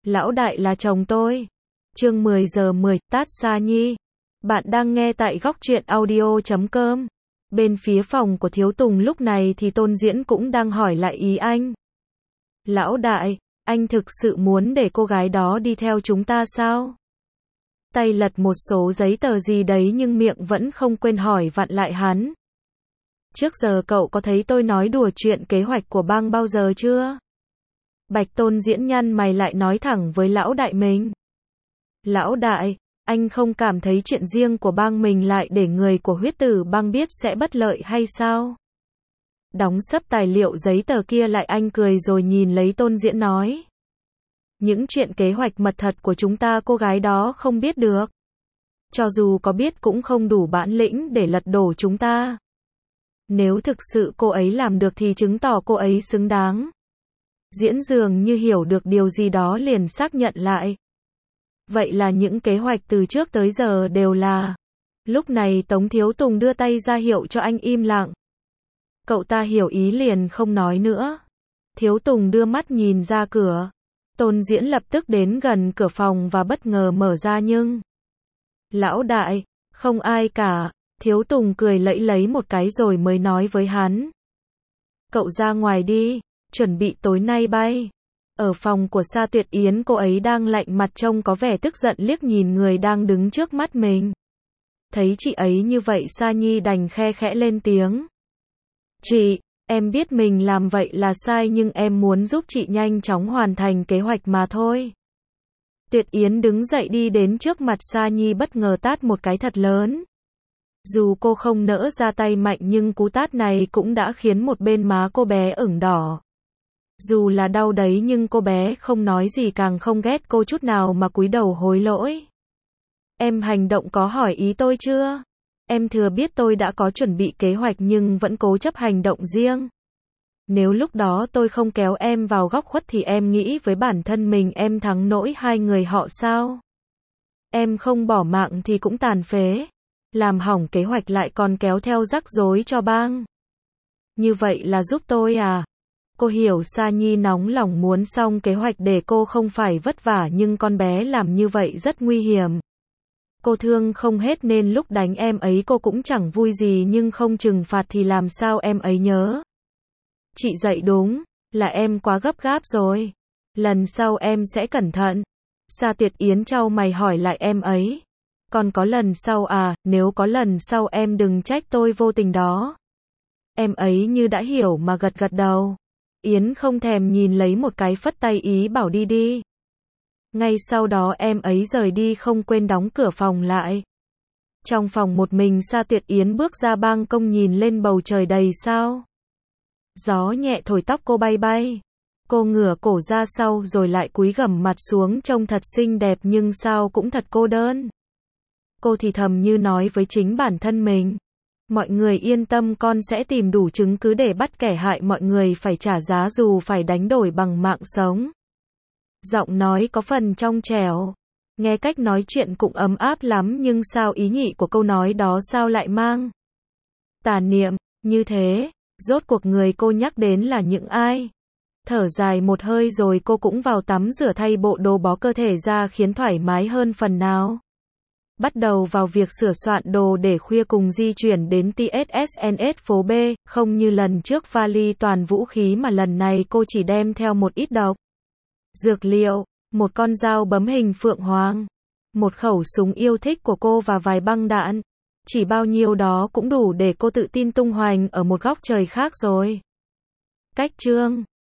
Lão đại là chồng tôi. Chương 10 giờ 10, tát Sa Nhi. Bạn đang nghe tại góc truyện audio.com. Bên phía phòng của Thiếu Tùng lúc này thì Tôn Diễn cũng đang hỏi lại ý anh. Lão đại, anh thực sự muốn để cô gái đó đi theo chúng ta sao? Tay lật một số giấy tờ gì đấy nhưng miệng vẫn không quên hỏi vặn lại hắn. Trước giờ cậu có thấy tôi nói đùa chuyện kế hoạch của bang bao giờ chưa? Bạch Tôn Diễn nhăn mày lại nói thẳng với lão đại mình. Lão đại, anh không cảm thấy chuyện riêng của bang mình lại để người của huyết tử bang biết sẽ bất lợi hay sao? Đóng sấp tài liệu giấy tờ kia lại, anh cười rồi nhìn lấy Tôn Diễn nói. Những chuyện kế hoạch mật thật của chúng ta cô gái đó không biết được. Cho dù có biết cũng không đủ bản lĩnh để lật đổ chúng ta. Nếu thực sự cô ấy làm được thì chứng tỏ cô ấy xứng đáng. Diễn dường như hiểu được điều gì đó liền xác nhận lại. Vậy là những kế hoạch từ trước tới giờ đều là. Lúc này Tống Thiếu Tùng đưa tay ra hiệu cho anh im lặng. Cậu ta hiểu ý liền không nói nữa. Thiếu Tùng đưa mắt nhìn ra cửa. Tôn Diễn lập tức đến gần cửa phòng và bất ngờ mở ra nhưng. Lão đại, không ai cả. Thiếu Tùng cười lẫy lấy một cái rồi mới nói với hắn. Cậu ra ngoài đi, chuẩn bị tối nay bay. Ở phòng của Sa Tuyệt Yến, cô ấy đang lạnh mặt trông có vẻ tức giận liếc nhìn người đang đứng trước mắt mình. Thấy chị ấy như vậy Sa Nhi đành khe khẽ lên tiếng. Chị, em biết mình làm vậy là sai nhưng em muốn giúp chị nhanh chóng hoàn thành kế hoạch mà thôi. Tuyệt Yến đứng dậy đi đến trước mặt Sa Nhi bất ngờ tát một cái thật lớn. Dù cô không nỡ ra tay mạnh nhưng cú tát này cũng đã khiến một bên má cô bé ửng đỏ. Dù là đau đấy nhưng cô bé không nói gì, càng không ghét cô chút nào mà cúi đầu hối lỗi. Em hành động có hỏi ý tôi chưa? Em thừa biết tôi đã có chuẩn bị kế hoạch nhưng vẫn cố chấp hành động riêng. Nếu lúc đó tôi không kéo em vào góc khuất thì em nghĩ với bản thân mình em thắng nổi hai người họ sao? Em không bỏ mạng thì cũng tàn phế. Làm hỏng kế hoạch lại còn kéo theo rắc rối cho bang. Như vậy là giúp tôi à? Cô hiểu Sa Nhi nóng lòng muốn xong kế hoạch để cô không phải vất vả nhưng con bé làm như vậy rất nguy hiểm. Cô thương không hết nên lúc đánh em ấy cô cũng chẳng vui gì nhưng không trừng phạt thì làm sao em ấy nhớ. Chị dạy đúng, là em quá gấp gáp rồi. Lần sau em sẽ cẩn thận. Sa Tuyệt Yến chau mày hỏi lại em ấy. Còn có lần sau à? Nếu có lần sau em đừng trách tôi vô tình đó. Em ấy như đã hiểu mà gật gật đầu. Yến không thèm nhìn lấy một cái phất tay ý bảo đi đi. Ngay sau đó em ấy rời đi không quên đóng cửa phòng lại. Trong phòng một mình Sa Tuyệt Yến bước ra ban công nhìn lên bầu trời đầy sao. Gió nhẹ thổi tóc cô bay bay. Cô ngửa cổ ra sau rồi lại cúi gằm mặt xuống trông thật xinh đẹp nhưng sao cũng thật cô đơn. Cô thì thầm như nói với chính bản thân mình. Mọi người yên tâm, con sẽ tìm đủ chứng cứ để bắt kẻ hại mọi người phải trả giá dù phải đánh đổi bằng mạng sống. Giọng nói có phần trong trẻo. Nghe cách nói chuyện cũng ấm áp lắm nhưng sao ý nhị của câu nói đó sao lại mang tà niệm như thế? Rốt cuộc người cô nhắc đến là những ai? Thở dài một hơi rồi cô cũng vào tắm rửa thay bộ đồ bó cơ thể ra khiến thoải mái hơn phần nào. Bắt đầu vào việc sửa soạn đồ để khuya cùng di chuyển đến TSSNS phố B, không như lần trước vali toàn vũ khí mà lần này cô chỉ đem theo một ít độc dược liệu, một con dao bấm hình phượng hoàng, một khẩu súng yêu thích của cô và vài băng đạn. Chỉ bao nhiêu đó cũng đủ để cô tự tin tung hoành ở một góc trời khác rồi. Cách chương